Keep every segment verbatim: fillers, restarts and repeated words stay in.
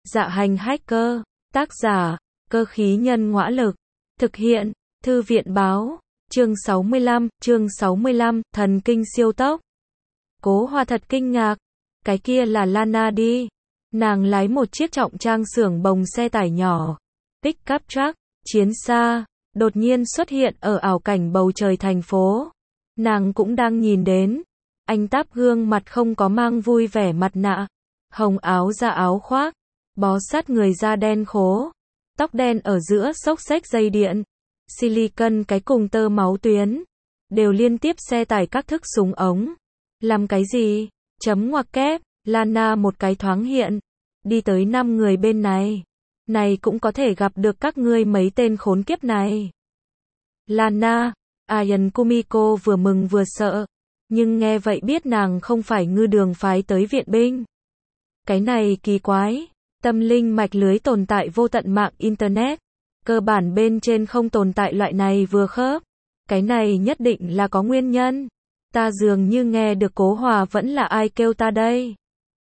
Dạ hành hacker, tác giả, cơ khí nhân ngõa lực, thực hiện, thư viện báo, chương sáu mươi lăm, chương sáu mươi lăm, thần kinh siêu tốc. Cố Hoa thật kinh ngạc, cái kia là Lana đi. Nàng lái một chiếc trọng trang xưởng bồng xe tải nhỏ, pick-up truck, chiến xa, đột nhiên xuất hiện ở ảo cảnh bầu trời thành phố. Nàng cũng đang nhìn đến, anh táp gương mặt không có mang vui vẻ mặt nạ, hồng áo da áo khoác, bó sát người da đen khố, tóc đen ở giữa xốc xếch dây điện, silicon cái cùng tơ máu tuyến, đều liên tiếp xe tải các thức súng ống. Làm cái gì? Chấm ngoặc kép, Lana một cái thoáng hiện, đi tới năm người bên này. Này cũng có thể gặp được các ngươi mấy tên khốn kiếp này. Lana, Ayan Kumiko vừa mừng vừa sợ, nhưng nghe vậy biết nàng không phải ngư đường phái tới viện binh. Cái này kỳ quái, tâm linh mạch lưới tồn tại vô tận mạng Internet, cơ bản bên trên không tồn tại loại này vừa khớp. Cái này nhất định là có nguyên nhân. Ta dường như nghe được Cố Hòa vẫn là ai kêu ta đây.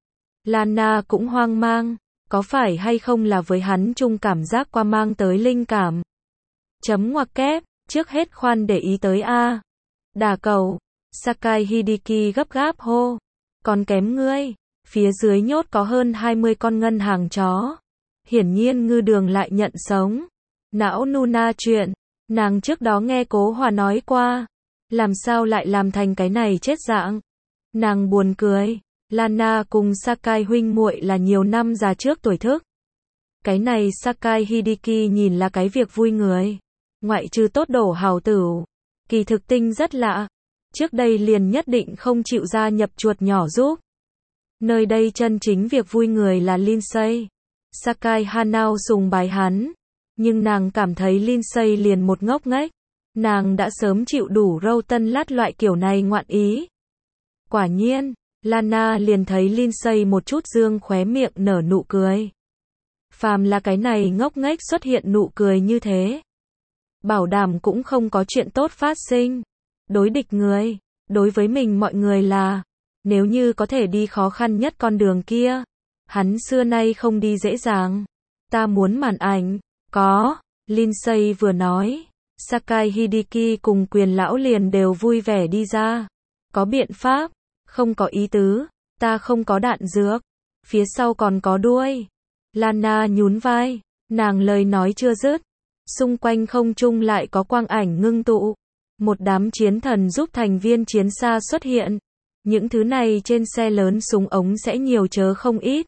Lana cũng hoang mang, có phải hay không là với hắn chung cảm giác qua mang tới linh cảm. Chấm ngoặc kép, trước hết khoan để ý tới A. Đà cầu, Sakai Hideki gấp gáp hô, còn kém ngươi, phía dưới nhốt có hơn hai mươi con ngân hàng chó. Hiển nhiên ngư đường lại nhận sống. Não Nuna chuyện, nàng trước đó nghe Cố Hòa nói qua, làm sao lại làm thành cái này chết dạng. Nàng buồn cười, Lana cùng Sakai huynh muội là nhiều năm già trước tuổi thức. Cái này Sakai Hideki nhìn là cái việc vui người, ngoại trừ tốt đổ hào tử, kỳ thực tinh rất lạ. Trước đây liền nhất định không chịu gia nhập chuột nhỏ giúp. Nơi đây chân chính việc vui người là Lindsay. Sakai Hanao sùng bái hắn, nhưng nàng cảm thấy Lindsay liền một ngốc nghếch. Nàng đã sớm chịu đủ râu tân lát loại kiểu này ngoạn ý. Quả nhiên, Lana liền thấy Lindsay một chút dương khóe miệng nở nụ cười. Phàm là cái này ngốc nghếch xuất hiện nụ cười như thế, bảo đảm cũng không có chuyện tốt phát sinh. Đối địch người, đối với mình mọi người là, nếu như có thể đi khó khăn nhất con đường kia, hắn xưa nay không đi dễ dàng. Ta muốn màn ảnh, có, Lindsay vừa nói, Sakai Hideki cùng Quyền lão liền đều vui vẻ đi ra. Có biện pháp, không có ý tứ, ta không có đạn dược, phía sau còn có đuôi. Lana nhún vai, nàng lời nói chưa dứt, xung quanh không trung lại có quang ảnh ngưng tụ. Một đám chiến thần giúp thành viên chiến xa xuất hiện. Những thứ này trên xe lớn súng ống sẽ nhiều chớ không ít.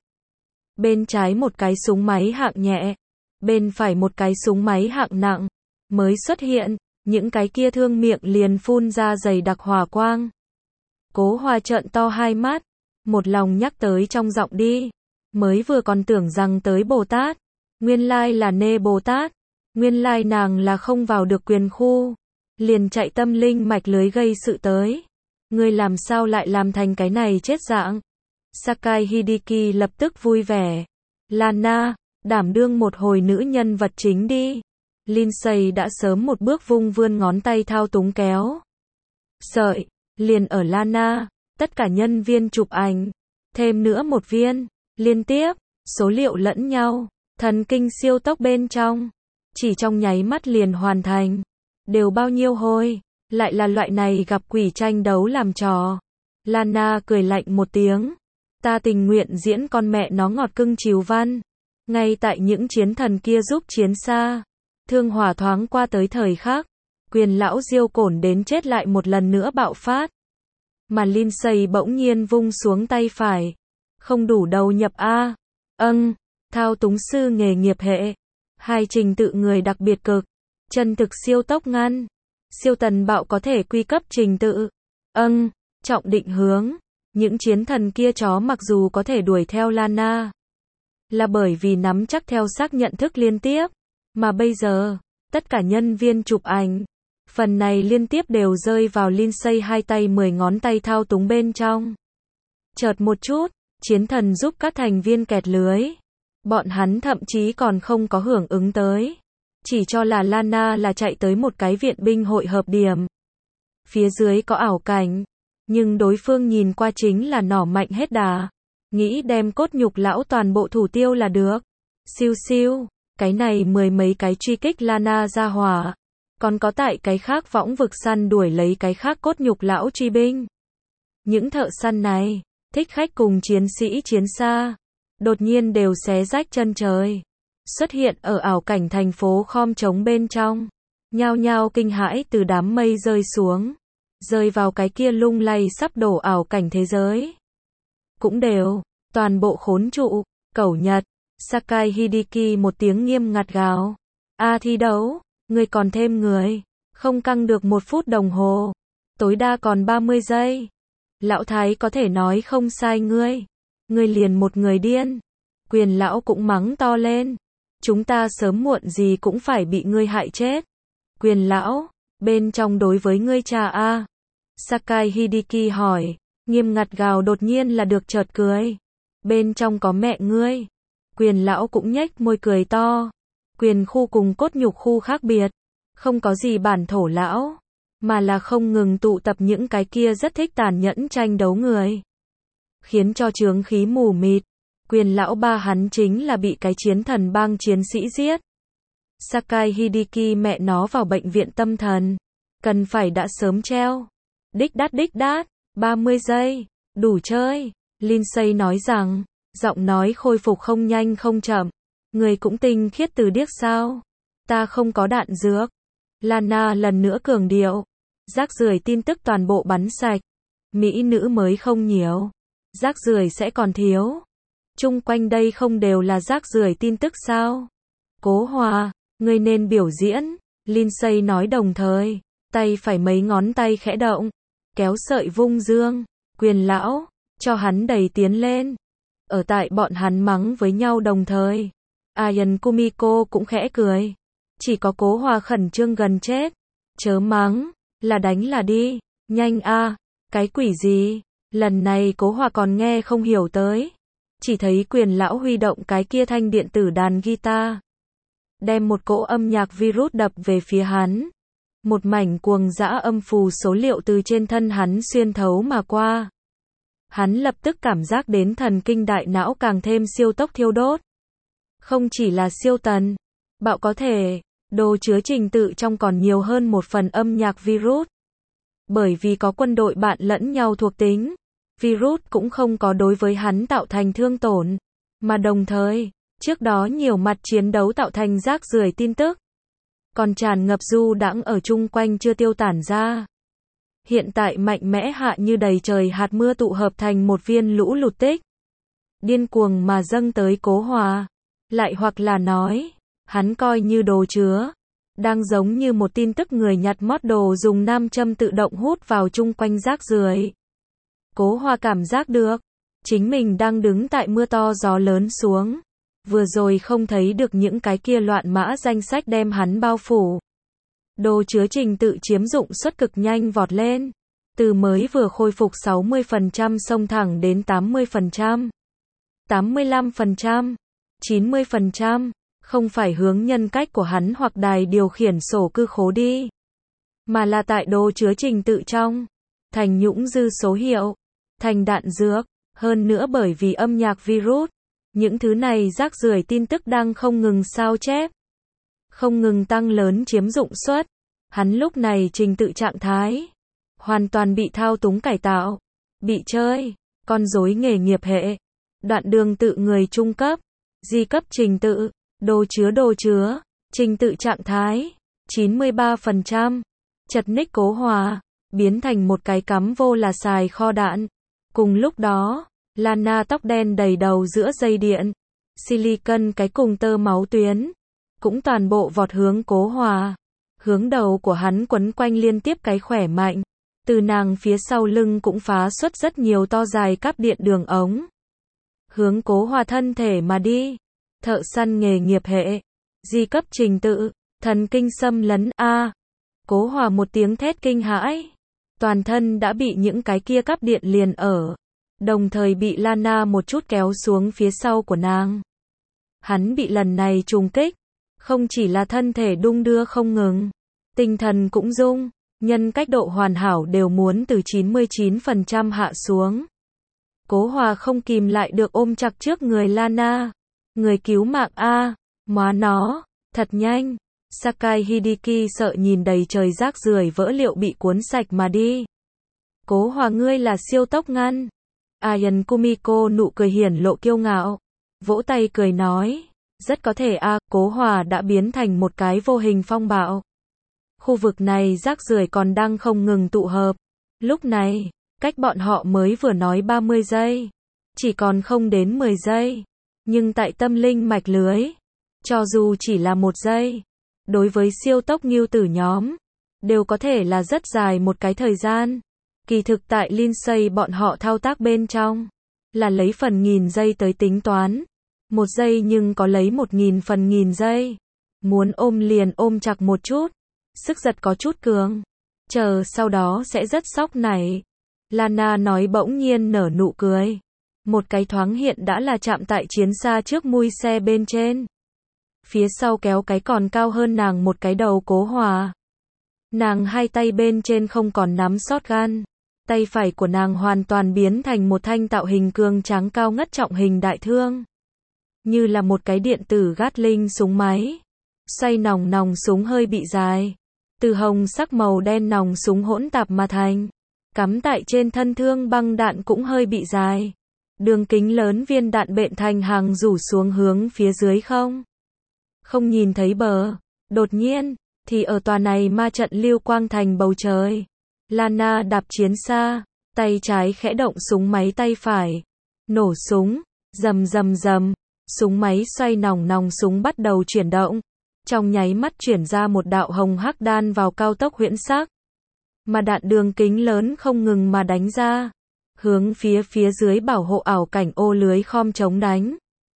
Bên trái một cái súng máy hạng nhẹ, bên phải một cái súng máy hạng nặng. Mới xuất hiện, những cái kia thương miệng liền phun ra dày đặc hỏa quang. Cố Hòa trợn to hai mắt, một lòng nhắc tới trong giọng đi. Mới vừa còn tưởng rằng tới Bồ Tát, nguyên lai là Nê Bồ Tát, nguyên lai nàng là không vào được quyền khu, liền chạy tâm linh mạch lưới gây sự tới. Ngươi làm sao lại làm thành cái này chết dạng? Sakai Hideki lập tức vui vẻ. Lana, đảm đương một hồi nữ nhân vật chính đi. Lindsay đã sớm một bước vung vươn ngón tay thao túng kéo sợi, liền ở Lana, tất cả nhân viên chụp ảnh, thêm nữa một viên, liên tiếp, số liệu lẫn nhau, thần kinh siêu tốc bên trong, chỉ trong nháy mắt liền hoàn thành. Đều bao nhiêu hồi, lại là loại này gặp quỷ tranh đấu làm trò. Lana cười lạnh một tiếng, ta tình nguyện diễn con mẹ nó ngọt cưng chiều văn. Ngay tại những chiến thần kia giúp chiến xa, thương hỏa thoáng qua tới thời khắc, Quyền lão diêu cổn đến chết lại một lần nữa bạo phát. Mà Lindsay bỗng nhiên vung xuống tay phải, không đủ đầu nhập A. Âng, thao túng sư nghề nghiệp hệ, hai trình tự người đặc biệt cực, chân thực siêu tốc ngăn, siêu tần bạo có thể quy cấp trình tự. Âng, trọng định hướng, những chiến thần kia chó mặc dù có thể đuổi theo Lana, là bởi vì nắm chắc theo xác nhận thức liên tiếp. Mà bây giờ, tất cả nhân viên chụp ảnh, phần này liên tiếp đều rơi vào Lindsay hai tay mười ngón tay thao túng bên trong. Chợt một chút, chiến thần giúp các thành viên kẹt lưới. Bọn hắn thậm chí còn không có hưởng ứng tới. Chỉ cho là Lana là chạy tới một cái viện binh hội hợp điểm. Phía dưới có ảo cảnh, nhưng đối phương nhìn qua chính là nỏ mạnh hết đà. Nghĩ đem cốt nhục lão toàn bộ thủ tiêu là được. Siêu siêu, cái này mười mấy cái truy kích Lana ra hỏa. Còn có tại cái khác võng vực săn đuổi lấy cái khác cốt nhục lão truy binh. Những thợ săn này, thích khách cùng chiến sĩ chiến xa, đột nhiên đều xé rách chân trời. Xuất hiện ở ảo cảnh thành phố khom trống bên trong. Nhao nhao kinh hãi từ đám mây rơi xuống. Rơi vào cái kia lung lay sắp đổ ảo cảnh thế giới. Cũng đều, toàn bộ khốn trụ, cẩu Nhật. Sakai Hideki một tiếng nghiêm ngặt gào. A thi đấu, ngươi còn thêm người. Không căng được một phút đồng hồ. Tối đa còn ba mươi giây. Lão Thái có thể nói không sai ngươi. Ngươi liền một người điên. Quyền lão cũng mắng to lên. Chúng ta sớm muộn gì cũng phải bị ngươi hại chết. Quyền lão, bên trong đối với ngươi cha a. Sakai Hideki hỏi, nghiêm ngặt gào đột nhiên là được chợt cười. Bên trong có mẹ ngươi. Quyền lão cũng nhếch môi cười to. Quyền khu cùng cốt nhục khu khác biệt. Không có gì bản thổ lão. Mà là không ngừng tụ tập những cái kia rất thích tàn nhẫn tranh đấu người. Khiến cho chướng khí mù mịt. Quyền lão ba hắn chính là bị cái chiến thần bang chiến sĩ giết. Sakai Hideki mẹ nó vào bệnh viện tâm thần. Cần phải đã sớm treo. Đích đát đích đát. ba mươi giây. Đủ chơi. Lindsay nói rằng. Giọng nói khôi phục không nhanh không chậm. Người cũng tinh khiết từ điếc sao. Ta không có đạn dược. Lana lần nữa cường điệu. Rác rưởi tin tức toàn bộ bắn sạch. Mỹ nữ mới không nhiều. Rác rưởi sẽ còn thiếu. Chung quanh đây không đều là rác rưởi tin tức sao? Cố Hòa, ngươi nên biểu diễn. Lindsay nói đồng thời. Tay phải mấy ngón tay khẽ động. Kéo sợi vung dương. Quyền lão, cho hắn đẩy tiến lên. Ở tại bọn hắn mắng với nhau đồng thời. Ayan Kumiko cũng khẽ cười. Chỉ có Cố Hòa khẩn trương gần chết. Chớ mắng, là đánh là đi. Nhanh a, cái quỷ gì? Lần này Cố Hòa còn nghe không hiểu tới. Chỉ thấy quyền lão huy động cái kia thanh điện tử đàn guitar. Đem một cỗ âm nhạc virus đập về phía hắn. Một mảnh cuồng dã âm phù số liệu từ trên thân hắn xuyên thấu mà qua. Hắn lập tức cảm giác đến thần kinh đại não càng thêm siêu tốc thiêu đốt. Không chỉ là siêu tần, bạo có thể, đồ chứa trình tự trong còn nhiều hơn một phần âm nhạc virus. Bởi vì có quân đội bạn lẫn nhau thuộc tính, virus cũng không có đối với hắn tạo thành thương tổn, mà đồng thời, trước đó nhiều mặt chiến đấu tạo thành rác rưởi tin tức. Còn tràn ngập du đãng ở chung quanh chưa tiêu tản ra. Hiện tại mạnh mẽ hạ như đầy trời hạt mưa tụ hợp thành một viên lũ lụt tích. Điên cuồng mà dâng tới Cố Hòa. Lại hoặc là nói, hắn coi như đồ chứa. Đang giống như một tin tức người nhặt mót đồ dùng nam châm tự động hút vào chung quanh rác rưởi. Cố Hòa cảm giác được. Chính mình đang đứng tại mưa to gió lớn xuống. Vừa rồi không thấy được những cái kia loạn mã danh sách đem hắn bao phủ. Đồ chứa trình tự chiếm dụng suất cực nhanh vọt lên. Từ mới vừa khôi phục sáu mươi phần trăm xông thẳng đến tám mươi phần trăm. tám mươi lăm phần trăm. chín mươi phần trăm. Không phải hướng nhân cách của hắn hoặc đài điều khiển sổ cư khố đi. Mà là tại đồ chứa trình tự trong. Thành nhũng dư số hiệu. Thành đạn dược. Hơn nữa bởi vì âm nhạc virus. Những thứ này rác rưởi tin tức đang không ngừng sao chép. Không ngừng tăng lớn chiếm dụng suất. Hắn lúc này trình tự trạng thái. Hoàn toàn bị thao túng cải tạo. Bị chơi. Con rối nghề nghiệp hệ. Đoạn đường tự người trung cấp. Di cấp trình tự. Đồ chứa đồ chứa. Trình tự trạng thái. chín mươi ba phần trăm. Chật ních Cố Hòa. Biến thành một cái cắm vô là xài kho đạn. Cùng lúc đó. Lana tóc đen đầy đầu giữa dây điện. Silicon cái cùng tơ máu tuyến. Cũng toàn bộ vọt hướng Cố Hòa. Hướng đầu của hắn quấn quanh liên tiếp cái khỏe mạnh. Từ nàng phía sau lưng cũng phá xuất rất nhiều to dài cáp điện đường ống. Hướng Cố Hòa thân thể mà đi. Thợ săn nghề nghiệp hệ. Di cấp trình tự. Thần kinh xâm lấn A. Cố Hòa một tiếng thét kinh hãi. Toàn thân đã bị những cái kia cáp điện liền ở. Đồng thời bị Lana một chút kéo xuống phía sau của nàng. Hắn bị lần này trùng kích. Không chỉ là thân thể đung đưa không ngừng. Tinh thần cũng rung. Nhân cách độ hoàn hảo đều muốn từ chín mươi chín phần trăm hạ xuống. Cố Hòa không kìm lại được ôm chặt trước người Lana. Người cứu mạng a, móa nó, thật nhanh. Sakai Hideki sợ nhìn đầy trời rác rưởi vỡ liệu bị cuốn sạch mà đi. Cố Hòa ngươi là siêu tốc ngăn. Ayan Kumiko nụ cười hiển lộ kiêu ngạo. Vỗ tay cười nói. Rất có thể a, Cố Hòa đã biến thành một cái vô hình phong bạo. Khu vực này rác rưởi còn đang không ngừng tụ hợp. Lúc này, cách bọn họ mới vừa nói ba mươi giây. Chỉ còn không đến mười giây. Nhưng tại tâm linh mạch lưới, cho dù chỉ là một giây, đối với siêu tốc ngưu tử nhóm, đều có thể là rất dài một cái thời gian. Kỳ thực tại Lindsay bọn họ thao tác bên trong, là lấy phần nghìn giây tới tính toán. Một giây nhưng có lấy một nghìn phần nghìn giây. Muốn ôm liền ôm chặt một chút. Sức giật có chút cường. Chờ sau đó sẽ rất sốc nảy. Lana nói bỗng nhiên nở nụ cười. Một cái thoáng hiện đã là chạm tại chiến xa trước mui xe bên trên. Phía sau kéo cái còn cao hơn nàng một cái đầu Cố Hòa. Nàng hai tay bên trên không còn nắm shotgun. Tay phải của nàng hoàn toàn biến thành một thanh tạo hình cường tráng cao ngất trọng hình đại thương. Như là một cái điện tử Gatling súng máy. Xoay nòng nòng súng hơi bị dài. Từ hồng sắc màu đen nòng súng hỗn tạp mà thành. Cắm tại trên thân thương băng đạn cũng hơi bị dài. Đường kính lớn viên đạn bện thành hàng rủ xuống hướng phía dưới không. Không nhìn thấy bờ. Đột nhiên, thì ở tòa này ma trận lưu quang thành bầu trời. Lana đạp chiến xa, tay trái khẽ động súng máy tay phải. Nổ súng, rầm rầm rầm, súng máy xoay nòng nòng súng bắt đầu chuyển động. Trong nháy mắt chuyển ra một đạo hồng hắc đan vào cao tốc huyễn sắc. Mà đạn đường kính lớn không ngừng mà đánh ra. Hướng phía phía dưới bảo hộ ảo cảnh ô lưới khom chống đánh.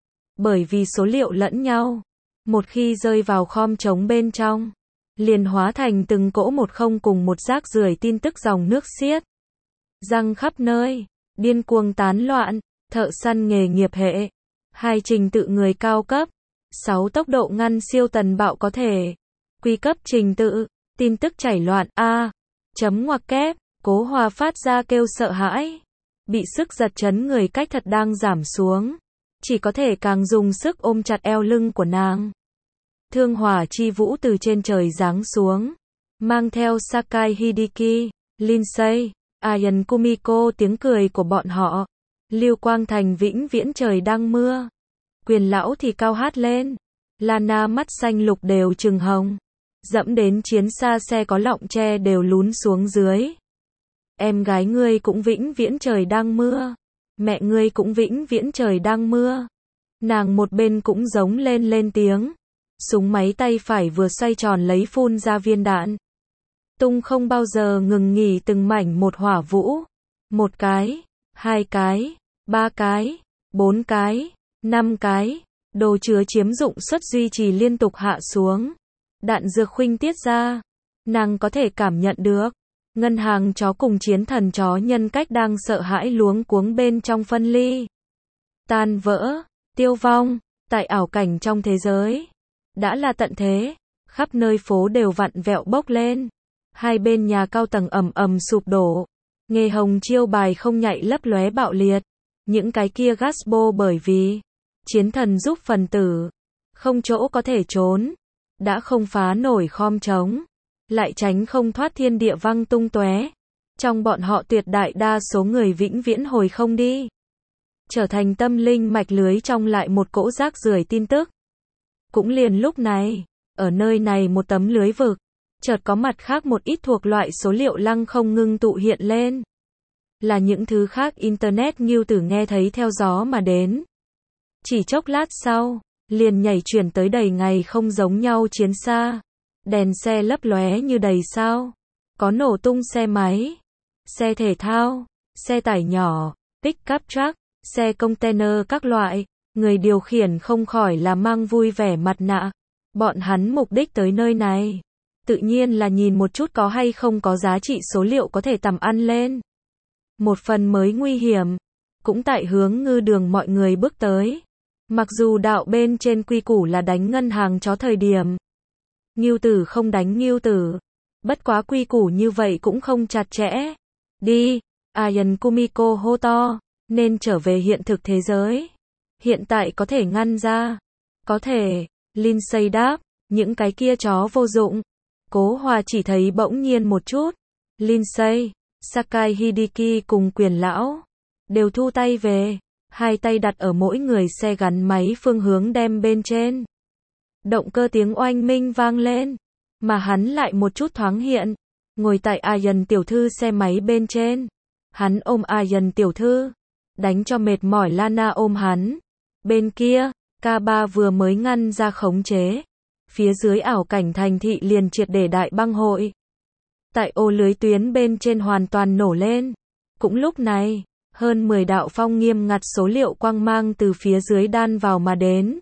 Bởi vì số liệu lẫn nhau. Một khi rơi vào khom chống bên trong, liền hóa thành từng cỗ một không cùng một rác rưởi tin tức dòng nước xiết. Răng khắp nơi, điên cuồng tán loạn, thợ săn nghề nghiệp hệ. Hai trình tự người cao cấp. Sáu tốc độ ngăn siêu tần bạo có thể. Quy cấp trình tự, tin tức chảy loạn A. Chấm ngoặc kép, Cố Hòa phát ra kêu sợ hãi. Bị sức giật chấn người cách thật đang giảm xuống. Chỉ có thể càng dùng sức ôm chặt eo lưng của nàng. Thương hỏa chi vũ từ trên trời giáng xuống. Mang theo Sakai Hideki, Lindsay, Ayan Kumiko tiếng cười của bọn họ. Lưu quang thành vĩnh viễn trời đang mưa. Quyền lão thì cao hát lên. Lana mắt xanh lục đều trừng hồng. Dẫm đến chiến xa xe có lọng tre đều lún xuống dưới. Em gái ngươi cũng vĩnh viễn trời đang mưa. Mẹ ngươi cũng vĩnh viễn trời đang mưa. Nàng một bên cũng giống lên lên tiếng. Súng máy tay phải vừa xoay tròn lấy phun ra viên đạn. Tung không bao giờ ngừng nghỉ từng mảnh một hỏa vũ. Một cái, hai cái, ba cái, bốn cái, năm cái. Đồ chứa chiếm dụng suất duy trì liên tục hạ xuống. Đạn dược khuynh tiết ra. Nàng có thể cảm nhận được. Ngân hàng chó cùng chiến thần chó nhân cách đang sợ hãi luống cuống bên trong phân ly. Tan vỡ, tiêu vong, tại ảo cảnh trong thế giới. Đã là tận thế, khắp nơi phố đều vặn vẹo bốc lên. Hai bên nhà cao tầng ầm ầm sụp đổ. Nghề hồng chiêu bài không nhạy lấp lóe bạo liệt. Những cái kia gasbo bởi vì chiến thần giúp phần tử. Không chỗ có thể trốn. Đã không phá nổi khom trống. Lại tránh không thoát thiên địa văng tung tóe. Trong bọn họ tuyệt đại đa số người vĩnh viễn hồi không đi. Trở thành tâm linh mạch lưới trong lại một cỗ rác rưởi tin tức. Cũng liền lúc này, ở nơi này một tấm lưới vực, chợt có mặt khác một ít thuộc loại số liệu lăng không ngưng tụ hiện lên. Là những thứ khác Internet ngưu tử nghe thấy theo gió mà đến. Chỉ chốc lát sau, liền nhảy chuyển tới đầy ngày không giống nhau chiến xa. Đèn xe lấp lóe như đầy sao. Có nổ tung xe máy, xe thể thao, xe tải nhỏ, pick-up truck, xe container các loại. Người điều khiển không khỏi là mang vui vẻ mặt nạ. Bọn hắn mục đích tới nơi này. Tự nhiên là nhìn một chút có hay không có giá trị số liệu có thể tầm ăn lên. Một phần mới nguy hiểm. Cũng tại hướng ngư đường mọi người bước tới. Mặc dù đạo bên trên quy củ là đánh ngân hàng chó thời điểm. Ngưu tử không đánh ngưu tử. Bất quá quy củ như vậy cũng không chặt chẽ. Đi, Ayan Kumiko hô to, nên trở về hiện thực thế giới. hiện tại có thể ngăn ra. Có thể, Lindsay đáp, những cái kia chó vô dụng. Cố Hòa chỉ thấy bỗng nhiên một chút. Lindsay, Sakai Hideki cùng quyền lão đều thu tay về, hai tay đặt ở mỗi người xe gắn máy phương hướng đem bên trên. Động cơ tiếng oanh minh vang lên, mà hắn lại một chút thoáng hiện, ngồi tại Ayan tiểu thư xe máy bên trên. Hắn ôm Ayan tiểu thư, đánh cho mệt mỏi Lana ôm hắn. Bên kia, ca ba vừa mới ngăn ra khống chế. Phía dưới ảo cảnh thành thị liền triệt để đại băng hội. Tại ô lưới tuyến bên trên hoàn toàn nổ lên. Cũng lúc này, hơn mười đạo phong nghiêm ngặt số liệu quang mang từ phía dưới đan vào mà đến.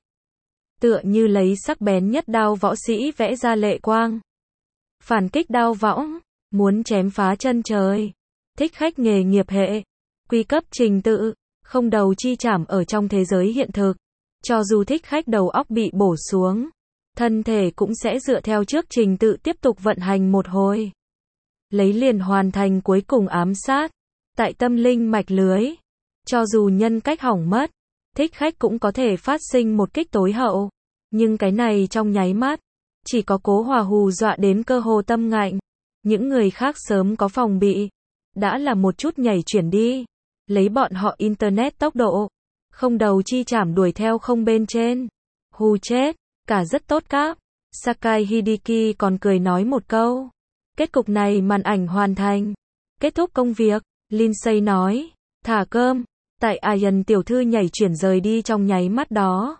Tựa như lấy sắc bén nhất đao võ sĩ vẽ ra lệ quang. Phản kích đao võng, muốn chém phá chân trời. Thích khách nghề nghiệp hệ, quy cấp trình tự, không đầu chi chảm ở trong thế giới hiện thực. Cho dù thích khách đầu óc bị bổ xuống, thân thể cũng sẽ dựa theo trước trình tự tiếp tục vận hành một hồi. Lấy liền hoàn thành cuối cùng ám sát. Tại tâm linh mạch lưới, cho dù nhân cách hỏng mất, thích khách cũng có thể phát sinh một kích tối hậu. Nhưng cái này trong nháy mắt, chỉ có Cố Hòa hù dọa đến cơ hồ tâm ngạnh. Những người khác sớm có phòng bị, đã là một chút nhảy chuyển đi. Lấy bọn họ internet tốc độ, không đầu chi chảm đuổi theo không bên trên. Hù chết, cả rất tốt các. Sakai Hideki còn cười nói một câu. Kết cục này màn ảnh hoàn thành. Kết thúc công việc, Lindsay nói, thả cơm. Tại Ayan tiểu thư nhảy chuyển rời đi trong nháy mắt đó.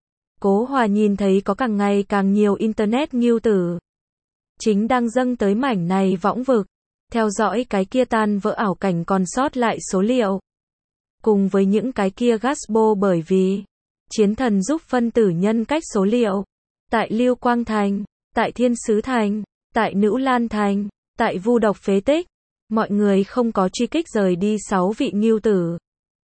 Cố Hòa nhìn thấy có càng ngày càng nhiều internet ngưu tử. Chính đang dâng tới mảnh này võng vực. Theo dõi cái kia tan vỡ ảo cảnh còn sót lại số liệu. Cùng với những cái kia gasbo bởi vì chiến thần giúp phân tử nhân cách số liệu. Tại Lưu Quang Thành, tại Thiên Sứ Thành, tại Nữ Lan Thành, tại Vu Độc Phế Tích. Mọi người không có truy kích rời đi sáu vị ngưu tử.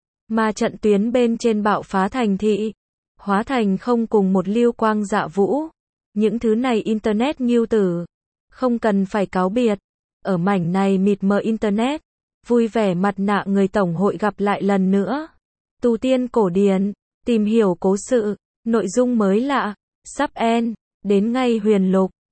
Mà trận tuyến bên trên bạo phá thành thị. Hóa thành không cùng một Lưu Quang Dạ Vũ. Những thứ này internet ngưu tử. Không cần phải cáo biệt. Ở mảnh này mịt mờ internet. Vui vẻ mặt nạ người tổng hội gặp lại lần nữa. Tu tiên cổ điển. Tìm hiểu cố sự. Nội dung mới lạ. Sắp end. Đến ngay huyền lục.